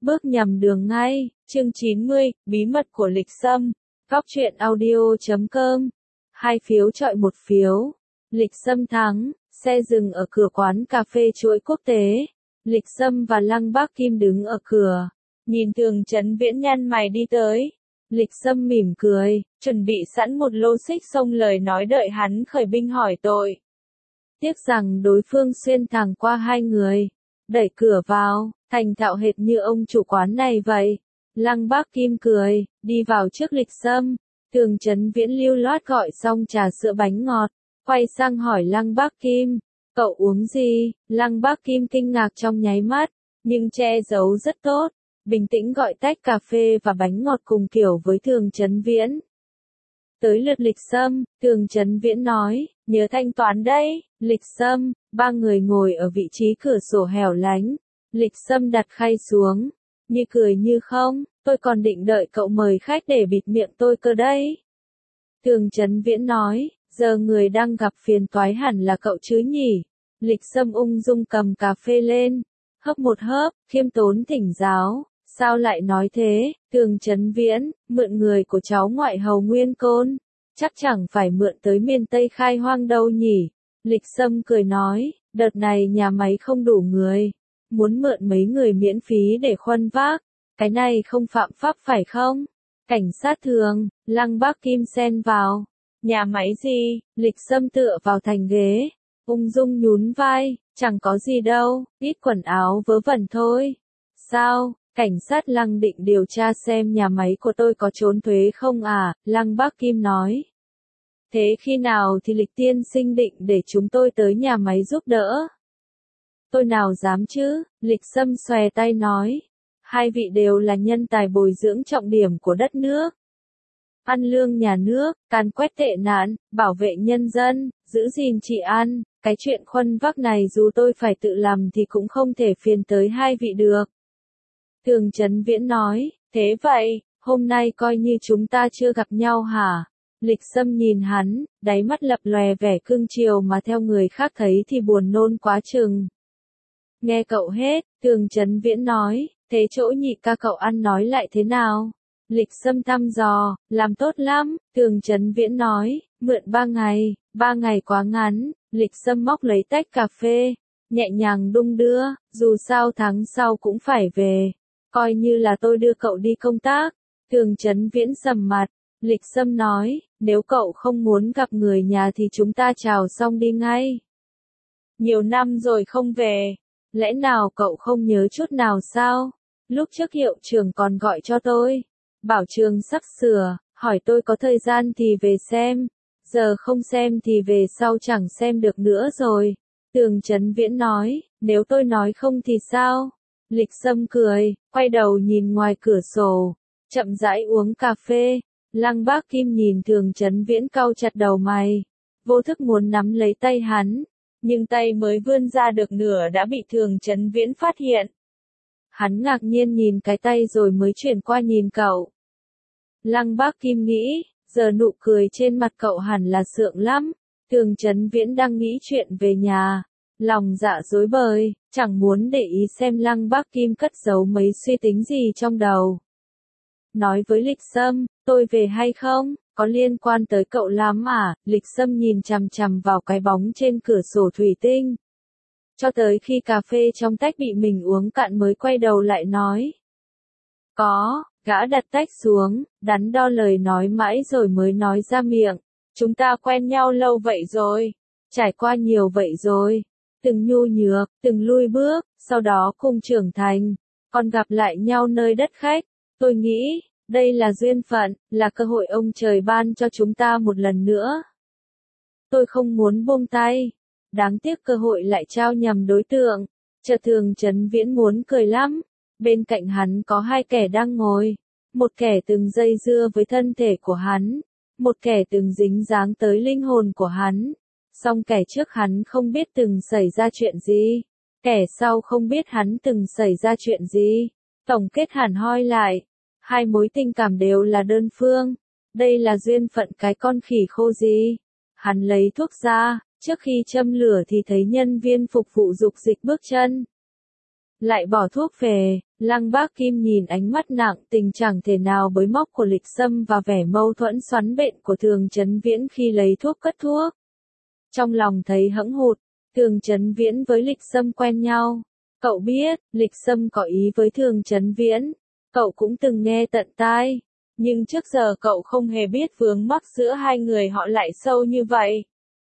bước nhầm đường ngay. Chương 90, bí mật của Lịch Sâm. Góc truyện audio.com. 2 phiếu chọi 1 phiếu. Lịch Sâm thắng, xe dừng ở cửa quán cà phê chuỗi quốc tế. Lịch Sâm và Lăng Bác Kim đứng ở cửa, nhìn Thường Chấn Viễn nhăn mày đi tới. Lịch Sâm mỉm cười, chuẩn bị sẵn một lô xích xông lời nói đợi hắn khởi binh hỏi tội. Tiếc rằng đối phương xuyên thẳng qua hai người, đẩy cửa vào, thành thạo hệt như ông chủ quán này vậy. Lăng Bác Kim cười, đi vào trước Lịch Sâm. Thường Chấn Viễn lưu loát gọi xong trà sữa bánh ngọt, quay sang hỏi Lăng Bác Kim, cậu uống gì? Lăng Bác Kim kinh ngạc trong nháy mắt, nhưng che giấu rất tốt, bình tĩnh gọi tách cà phê và bánh ngọt cùng kiểu với Thường Chấn Viễn. Tới lượt Lịch Sâm, Thường Chấn Viễn nói, nhớ thanh toán đấy. Lịch Sâm, ba người ngồi ở vị trí cửa sổ hẻo lánh. Lịch Sâm đặt khay xuống, như cười như không, tôi còn định đợi cậu mời khách để bịt miệng tôi cơ đấy. Thường Chấn Viễn nói, giờ người đang gặp phiền toái hẳn là cậu chứ nhỉ. Lịch Sâm ung dung cầm cà phê lên, hớp một hớp, khiêm tốn thỉnh giáo. Sao lại nói thế? Thường Chấn Viễn, mượn người của cháu ngoại hầu Nguyên Côn, chắc chẳng phải mượn tới miền Tây khai hoang đâu nhỉ. Lịch Sâm cười nói, đợt này nhà máy không đủ người, muốn mượn mấy người miễn phí để khuân vác, cái này không phạm pháp phải không? Cảnh sát Thường, Lăng Bác Kim xen vào, nhà máy gì? Lịch Sâm tựa vào thành ghế, ung dung nhún vai, chẳng có gì đâu, ít quần áo vớ vẩn thôi. Sao? Cảnh sát Lăng định điều tra xem nhà máy của tôi có trốn thuế không à? Lăng Bác Kim nói. Thế khi nào thì Lịch tiên sinh định để chúng tôi tới nhà máy giúp đỡ? Tôi nào dám chứ? Lịch Sâm xòe tay nói. Hai vị đều là nhân tài bồi dưỡng trọng điểm của đất nước. Ăn lương nhà nước, càn quét tệ nạn, bảo vệ nhân dân, giữ gìn trị an. Cái chuyện khuân vác này dù tôi phải tự làm thì cũng không thể phiền tới hai vị được. Thường Chấn Viễn nói, thế vậy, hôm nay coi như chúng ta chưa gặp nhau hả? Lịch Sâm nhìn hắn, đáy mắt lập lòe vẻ cưng chiều mà theo người khác thấy thì buồn nôn quá chừng. Nghe cậu hết, Thường Chấn Viễn nói, thế chỗ nhị ca cậu ăn nói lại thế nào? Lịch Sâm thăm dò, làm tốt lắm, Thường Chấn Viễn nói, mượn 3 ngày quá ngắn. Lịch Sâm móc lấy tách cà phê, nhẹ nhàng đung đưa, dù sao tháng sau cũng phải về. Coi như là tôi đưa cậu đi công tác. Thường Chấn Viễn sầm mặt. Lịch Sâm nói, nếu cậu không muốn gặp người nhà thì chúng ta chào xong đi ngay. Nhiều năm rồi không về, lẽ nào cậu không nhớ chút nào sao? Lúc trước hiệu trưởng còn gọi cho tôi, bảo trường sắp sửa, hỏi tôi có thời gian thì về xem, giờ không xem thì về sau chẳng xem được nữa rồi. Thường Chấn Viễn nói, nếu tôi nói không thì sao? Lịch Sâm cười, quay đầu nhìn ngoài cửa sổ, chậm rãi uống cà phê. Lăng Bác Kim nhìn Thường Chấn Viễn cau chặt đầu mày, vô thức muốn nắm lấy tay hắn, nhưng tay mới vươn ra được nửa đã bị Thường Chấn Viễn phát hiện. Hắn ngạc nhiên nhìn cái tay rồi mới chuyển qua nhìn cậu. Lăng Bác Kim nghĩ, giờ nụ cười trên mặt cậu hẳn là sượng lắm. Thường Chấn Viễn đang nghĩ chuyện về nhà, lòng dạ rối bời, chẳng muốn để ý xem Lăng Bác Kim cất giấu mấy suy tính gì trong đầu. Nói với Lịch Sâm, tôi về hay không, có liên quan tới cậu lắm à? Lịch Sâm nhìn chằm chằm vào cái bóng trên cửa sổ thủy tinh, cho tới khi cà phê trong tách bị mình uống cạn mới quay đầu lại nói. Có, gã đặt tách xuống, đắn đo lời nói mãi rồi mới nói ra miệng. Chúng ta quen nhau lâu vậy rồi, trải qua nhiều vậy rồi, từng nhu nhược, từng lui bước, sau đó cùng trưởng thành, còn gặp lại nhau nơi đất khách. Tôi nghĩ, đây là duyên phận, là cơ hội ông trời ban cho chúng ta một lần nữa. Tôi không muốn buông tay, đáng tiếc cơ hội lại trao nhầm đối tượng. Chợt Thường Chấn Viễn muốn cười lắm, bên cạnh hắn có hai kẻ đang ngồi, một kẻ từng dây dưa với thân thể của hắn, một kẻ từng dính dáng tới linh hồn của hắn. Song kẻ trước hắn không biết từng xảy ra chuyện gì, kẻ sau không biết hắn từng xảy ra chuyện gì. Tổng kết hẳn hoi lại, hai mối tình cảm đều là đơn phương. Đây là duyên phận cái con khỉ khô gì. Hắn lấy thuốc ra, trước khi châm lửa thì thấy nhân viên phục vụ dục dịch bước chân. Lại bỏ thuốc về, Lăng Bác Kim nhìn ánh mắt nặng tình chẳng thể nào bới móc của Lịch Sâm và vẻ mâu thuẫn xoắn bện của Thường Chấn Viễn khi lấy thuốc cất thuốc. Trong lòng thấy hẫng hụt, Thường Chấn Viễn với Lịch Sâm quen nhau. Cậu biết, Lịch Sâm có ý với Thường Chấn Viễn. Cậu cũng từng nghe tận tai. Nhưng trước giờ cậu không hề biết vướng mắc giữa hai người họ lại sâu như vậy.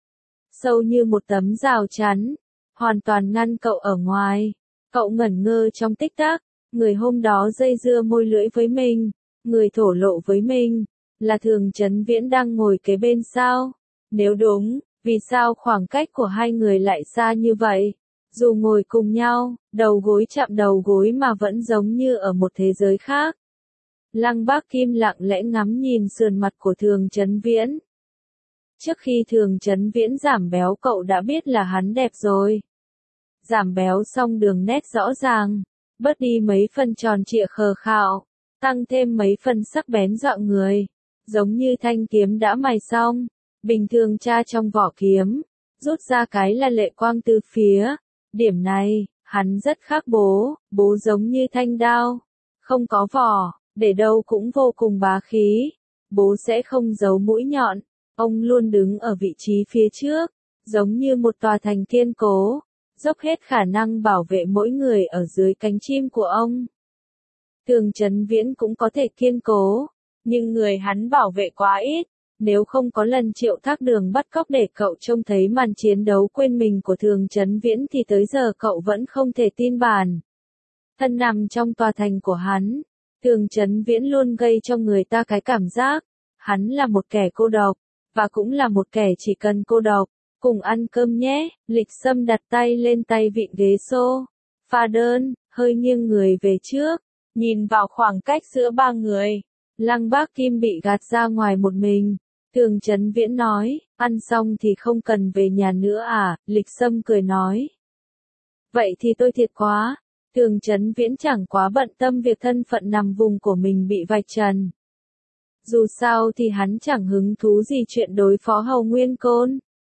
Sâu như một tấm rào chắn, hoàn toàn ngăn cậu ở ngoài. Cậu ngẩn ngơ trong tích tắc, người hôm đó dây dưa môi lưỡi với mình, người thổ lộ với mình, là Thường Chấn Viễn đang ngồi kế bên sao? Nếu đúng, vì sao khoảng cách của hai người lại xa như vậy? Dù ngồi cùng nhau, đầu gối chạm đầu gối mà vẫn giống như ở một thế giới khác. Lăng Bác Kim lặng lẽ ngắm nhìn sườn mặt của Thường Chấn Viễn. Trước khi Thường Chấn Viễn giảm béo cậu đã biết là hắn đẹp rồi. Giảm béo xong đường nét rõ ràng, bớt đi mấy phần tròn trịa khờ khạo, tăng thêm mấy phần sắc bén dọa người, giống như thanh kiếm đã mài xong, bình thường tra trong vỏ kiếm, rút ra cái là lệ quang từ phía. Điểm này, hắn rất khác bố, bố giống như thanh đao, không có vỏ, để đâu cũng vô cùng bá khí. Bố sẽ không giấu mũi nhọn, ông luôn đứng ở vị trí phía trước, giống như một tòa thành kiên cố, dốc hết khả năng bảo vệ mỗi người ở dưới cánh chim của ông. Thường Chấn Viễn cũng có thể kiên cố, nhưng người hắn bảo vệ quá ít. Nếu không có lần Triệu Thác Đường bắt cóc để cậu trông thấy màn chiến đấu quên mình của Thường Chấn Viễn thì tới giờ cậu vẫn không thể tin bản thân nằm trong tòa thành của hắn. Thường Chấn Viễn luôn gây cho người ta cái cảm giác, hắn là một kẻ cô độc, và cũng là một kẻ chỉ cần cô độc. Cùng ăn cơm nhé, Lịch Sâm đặt tay lên tay vịn ghế xô. Pha đơn, hơi nghiêng người về trước, nhìn vào khoảng cách giữa ba người. Lăng Bác Kim bị gạt ra ngoài một mình. Thường Chấn Viễn nói, ăn xong thì không cần về nhà nữa à, Lịch Sâm cười nói. Vậy thì tôi thiệt quá. Thường Chấn Viễn chẳng quá bận tâm việc thân phận nằm vùng của mình bị vạch trần. Dù sao thì hắn chẳng hứng thú gì chuyện đối phó Hầu Nguyên Côn.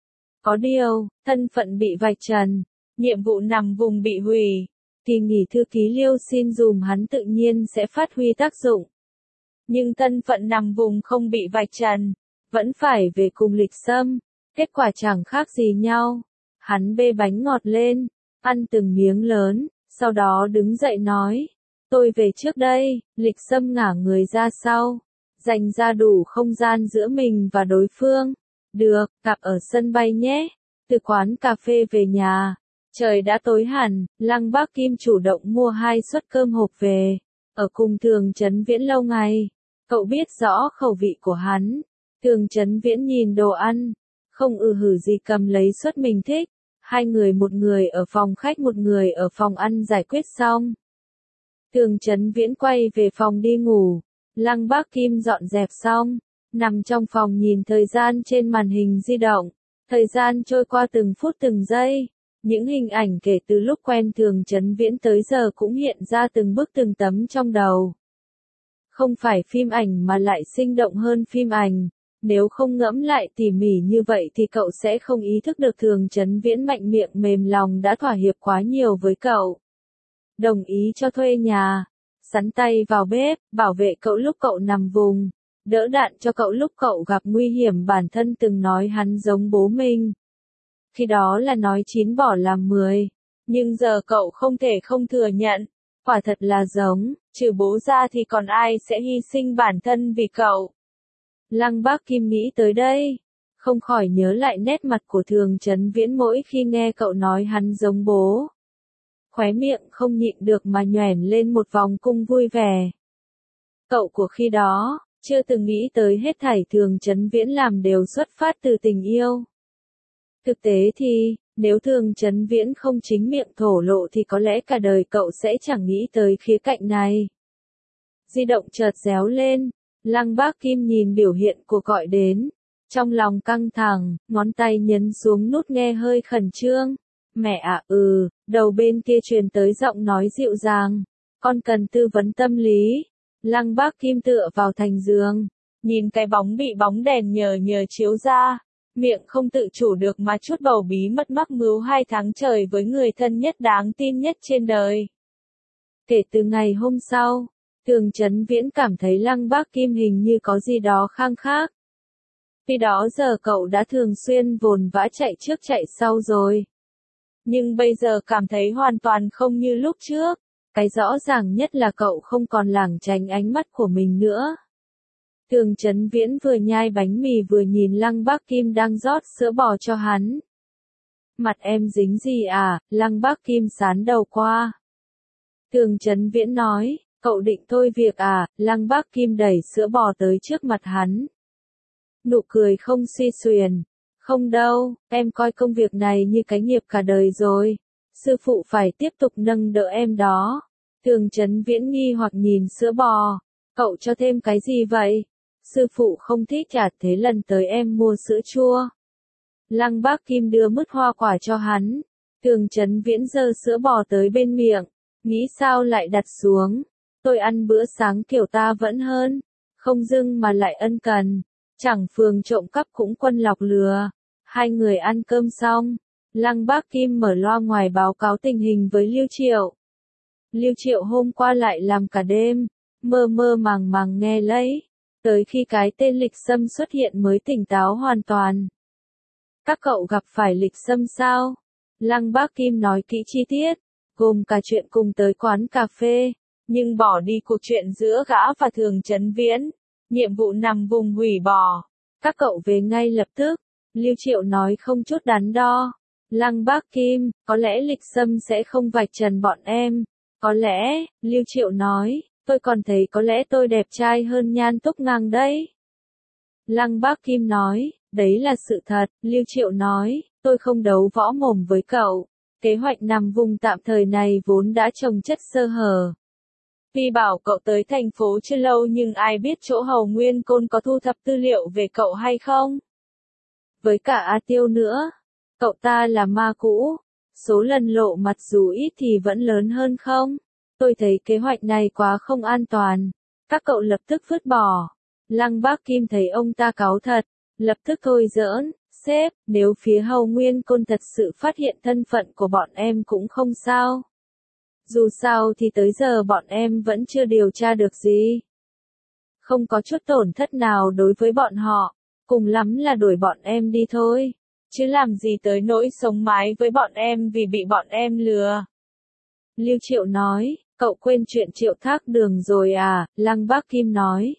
Có điều, thân phận bị vạch trần, nhiệm vụ nằm vùng bị hủy, kỳ nghỉ thư ký Liêu xin dùm hắn tự nhiên sẽ phát huy tác dụng. Nhưng thân phận nằm vùng không bị vạch trần, vẫn phải về cùng Lịch Sâm, kết quả chẳng khác gì nhau. Hắn bê bánh ngọt lên, ăn từng miếng lớn, sau đó đứng dậy nói, tôi về trước đây. Lịch Sâm ngả người ra sau, dành ra đủ không gian giữa mình và đối phương. Được, gặp ở sân bay nhé. Từ quán cà phê về nhà, trời đã tối hẳn, Lăng Bác Kim chủ động mua 2 suất cơm hộp về. Ở cùng Thường Chấn Viễn lâu ngày, cậu biết rõ khẩu vị của hắn. Thường Chấn Viễn nhìn đồ ăn, không hử gì cầm lấy suất mình thích. Hai người, một người ở phòng khách một người ở phòng ăn giải quyết xong. Thường Chấn Viễn quay về phòng đi ngủ. Lăng Bác Kim dọn dẹp xong, nằm trong phòng nhìn thời gian trên màn hình di động. Thời gian trôi qua từng phút từng giây. Những hình ảnh kể từ lúc quen Thường Chấn Viễn tới giờ cũng hiện ra từng bức từng tấm trong đầu. Không phải phim ảnh mà lại sinh động hơn phim ảnh. Nếu không ngẫm lại tỉ mỉ như vậy thì cậu sẽ không ý thức được Thường Chấn Viễn mạnh miệng mềm lòng đã thỏa hiệp quá nhiều với cậu. Đồng ý cho thuê nhà, sắn tay vào bếp, bảo vệ cậu lúc cậu nằm vùng, đỡ đạn cho cậu lúc cậu gặp nguy hiểm. Bản thân từng nói hắn giống bố mình. Khi đó là nói 9 bỏ làm 10. Nhưng giờ cậu không thể không thừa nhận, quả thật là giống, trừ bố ra thì còn ai sẽ hy sinh bản thân vì cậu. Lăng Bác Kim nghĩ tới đây, không khỏi nhớ lại nét mặt của Thường Chấn Viễn mỗi khi nghe cậu nói hắn giống bố. Khóe miệng không nhịn được mà nhoẻn lên một vòng cung vui vẻ. Cậu của khi đó, chưa từng nghĩ tới hết thảy Thường Chấn Viễn làm đều xuất phát từ tình yêu. Thực tế thì, nếu Thường Chấn Viễn không chính miệng thổ lộ thì có lẽ cả đời cậu sẽ chẳng nghĩ tới khía cạnh này. Di động chợt réo lên, Lăng Bác Kim nhìn biểu hiện của gọi đến. Trong lòng căng thẳng, ngón tay nhấn xuống nút nghe hơi khẩn trương. Mẹ ạ, đầu bên kia truyền tới giọng nói dịu dàng. Con cần tư vấn tâm lý. Lăng Bác Kim tựa vào thành giường, nhìn cái bóng bị bóng đèn nhờ chiếu ra. Miệng không tự chủ được mà chút bầu bí mật mắc mưu 2 tháng trời với người thân nhất đáng tin nhất trên đời. Kể từ ngày hôm sau, Thường Chấn Viễn cảm thấy Lăng Bác Kim hình như có gì đó khang khác. Khi đó giờ cậu đã thường xuyên vồn vã chạy trước chạy sau rồi. Nhưng bây giờ cảm thấy hoàn toàn không như lúc trước. Cái rõ ràng nhất là cậu không còn lảng tránh ánh mắt của mình nữa. Thường Chấn Viễn vừa nhai bánh mì vừa nhìn Lăng Bác Kim đang rót sữa bò cho hắn. Mặt em dính gì à? Lăng Bác Kim sán đầu qua. Thường Chấn Viễn nói, cậu định thôi việc à? Lăng Bác Kim đẩy sữa bò tới trước mặt hắn. Nụ cười không suy xuyền. Không đâu, em coi công việc này như cái nghiệp cả đời rồi. Sư phụ phải tiếp tục nâng đỡ em đó. Thường Chấn Viễn nghi hoặc nhìn sữa bò. Cậu cho thêm cái gì vậy? Sư phụ không thích à, thế lần tới em mua sữa chua. Lăng Bác Kim đưa mứt hoa quả cho hắn. Thường Chấn Viễn giơ sữa bò tới bên miệng. Nghĩ sao lại đặt xuống. Tôi ăn bữa sáng kiểu ta vẫn hơn. Không dưng mà lại ân cần. Chẳng phường trộm cắp cũng quân lọc lừa. Hai người ăn cơm xong. Lăng Bác Kim mở loa ngoài báo cáo tình hình với Lưu Triệu. Lưu Triệu hôm qua lại làm cả đêm. Mơ mơ màng màng nghe lấy. Tới khi cái tên Lịch Sâm xuất hiện mới tỉnh táo hoàn toàn. Các cậu gặp phải Lịch Sâm sao? Lăng Bác Kim nói kỹ chi tiết. Gồm cả chuyện cùng tới quán cà phê. Nhưng bỏ đi cuộc chuyện giữa gã và Thường Chấn Viễn. Nhiệm vụ nằm vùng hủy bỏ. Các cậu về ngay lập tức. Lưu Triệu nói không chút đắn đo. Lăng Bác Kim, có lẽ Lịch Sâm sẽ không vạch trần bọn em. Có lẽ, Lưu Triệu nói, tôi còn thấy có lẽ tôi đẹp trai hơn Nhan Túc Ngang đấy. Lăng Bác Kim nói, đấy là sự thật. Lưu Triệu nói, tôi không đấu võ mồm với cậu. Kế hoạch nằm vùng tạm thời này vốn đã trồng chất sơ hở. Vì bảo cậu tới thành phố chưa lâu nhưng ai biết chỗ Hầu Nguyên Côn có thu thập tư liệu về cậu hay không? Với cả A Tiêu nữa. Cậu ta là ma cũ. Số lần lộ mặt dù ít thì vẫn lớn hơn không? Tôi thấy kế hoạch này quá không an toàn. Các cậu lập tức vứt bỏ. Lăng Bác Kim thấy ông ta cáu thật. Lập tức thôi giỡn. Sếp, nếu phía Hầu Nguyên Côn thật sự phát hiện thân phận của bọn em cũng không sao. Dù sao thì tới giờ bọn em vẫn chưa điều tra được gì. Không có chút tổn thất nào đối với bọn họ. Cùng lắm là đuổi bọn em đi thôi. Chứ làm gì tới nỗi sống mái với bọn em vì bị bọn em lừa. Lưu Triệu nói, cậu quên chuyện Triệu Thác Đường rồi à? Lăng Bác Kim nói.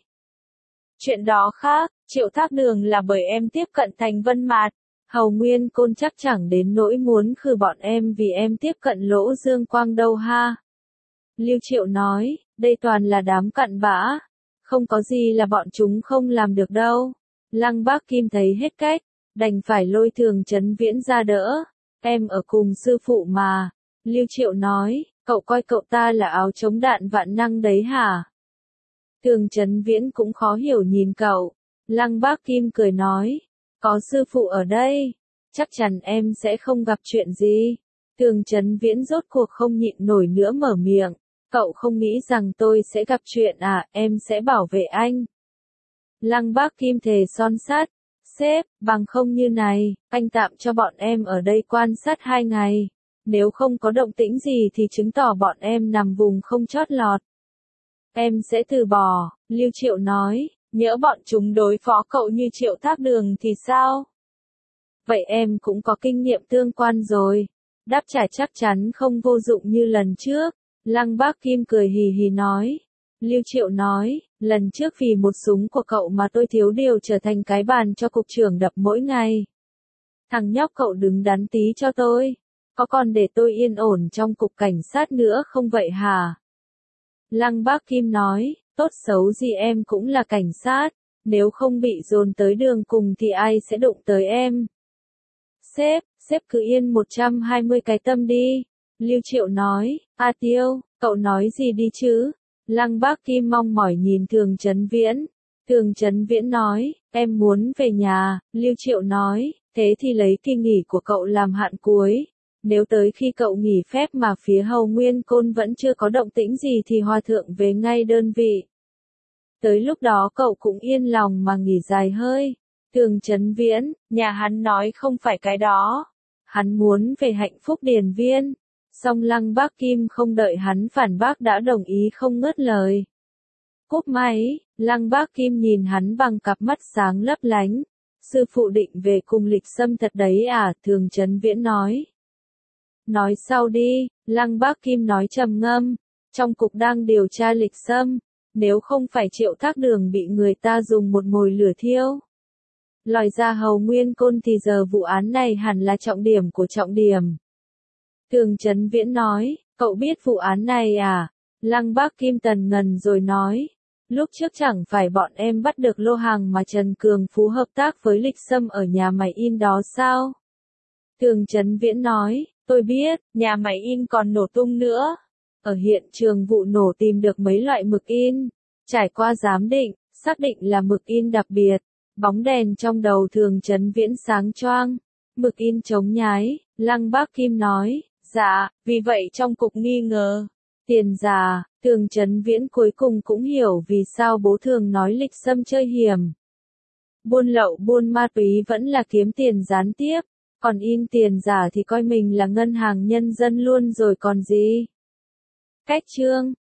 Chuyện đó khác, Triệu Thác Đường là bởi em tiếp cận Thành Vân Mạt. Hầu Nguyên Côn chắc chẳng đến nỗi muốn khử bọn em vì em tiếp cận Lỗ Dương Quang đâu ha. Lưu Triệu nói, đây toàn là đám cặn bã. Không có gì là bọn chúng không làm được đâu. Lăng Bác Kim thấy hết cách, đành phải lôi Thường Chấn Viễn ra đỡ. Em ở cùng sư phụ mà. Lưu Triệu nói, cậu coi cậu ta là áo chống đạn vạn năng đấy hả? Thường Chấn Viễn cũng khó hiểu nhìn cậu. Lăng Bác Kim cười nói, có sư phụ ở đây, chắc chắn em sẽ không gặp chuyện gì. Thường Chấn Viễn rốt cuộc không nhịn nổi nữa mở miệng. Cậu không nghĩ rằng tôi sẽ gặp chuyện à, em sẽ bảo vệ anh. Lăng Bác Kim thề son sắt. Sếp, bằng không như này, anh tạm cho bọn em ở đây quan sát 2 ngày. Nếu không có động tĩnh gì thì chứng tỏ bọn em nằm vùng không chót lọt. Em sẽ từ bỏ, Lưu Triệu nói, nhỡ bọn chúng đối phó cậu như Triệu Thác Đường thì sao? Vậy em cũng có kinh nghiệm tương quan rồi. Đáp trả chắc chắn không vô dụng như lần trước. Lăng Bác Kim cười hì hì nói. Lưu Triệu nói, lần trước vì một súng của cậu mà tôi thiếu điều trở thành cái bàn cho cục trưởng đập mỗi ngày. Thằng nhóc cậu đứng đắn tí cho tôi. Có còn để tôi yên ổn trong cục cảnh sát nữa không vậy hả? Lăng Bác Kim nói, tốt xấu gì em cũng là cảnh sát. Nếu không bị dồn tới đường cùng thì ai sẽ đụng tới em? Sếp cứ yên 120 cái tâm đi. Lưu Triệu nói, A Tiêu, cậu nói gì đi chứ? Lăng Bác Kim mong mỏi nhìn Thường Chấn Viễn. Thường Chấn Viễn nói, em muốn về nhà. Lưu Triệu nói, thế thì lấy kỳ nghỉ của cậu làm hạn cuối. Nếu tới khi cậu nghỉ phép mà phía Hầu Nguyên Côn vẫn chưa có động tĩnh gì thì Hòa Thượng về ngay đơn vị. Tới lúc đó cậu cũng yên lòng mà nghỉ dài hơi. Thường Chấn Viễn, nhà hắn nói không phải cái đó. Hắn muốn về Hạnh Phúc Điền Viên. Song Lăng Bác Kim không đợi hắn phản bác đã đồng ý không ngớt lời. Cúp máy, Lăng Bác Kim nhìn hắn bằng cặp mắt sáng lấp lánh. Sư phụ định về cùng Lịch Sâm thật đấy à? Thường Chấn Viễn nói. Nói sau đi, Lăng Bác Kim nói trầm ngâm. Trong cục đang điều tra Lịch Sâm, nếu không phải Triệu Thác Đường bị người ta dùng một mồi lửa thiêu lòi ra Hầu Nguyên Côn thì giờ vụ án này hẳn là trọng điểm của trọng điểm. Thường Chấn Viễn nói, cậu biết vụ án này à? Lăng Bác Kim tần ngần rồi nói, lúc trước chẳng phải bọn em bắt được lô hàng mà Trần Cường Phú hợp tác với Lịch Sâm ở nhà máy in đó sao? Thường Chấn Viễn nói, tôi biết, nhà máy in còn nổ tung nữa. Ở hiện trường vụ nổ tìm được mấy loại mực in, trải qua giám định, xác định là mực in đặc biệt. Bóng đèn trong đầu Thường Chấn Viễn sáng choang, mực in chống nhái, Lăng Bác Kim nói, dạ, vì vậy trong cục nghi ngờ. Tiền giả, Thường Chấn Viễn cuối cùng cũng hiểu vì sao bố Thường nói Lịch Sâm chơi hiểm. Buôn lậu buôn ma túy vẫn là kiếm tiền gián tiếp, còn in tiền giả thì coi mình là ngân hàng nhân dân luôn rồi còn gì. Cách chương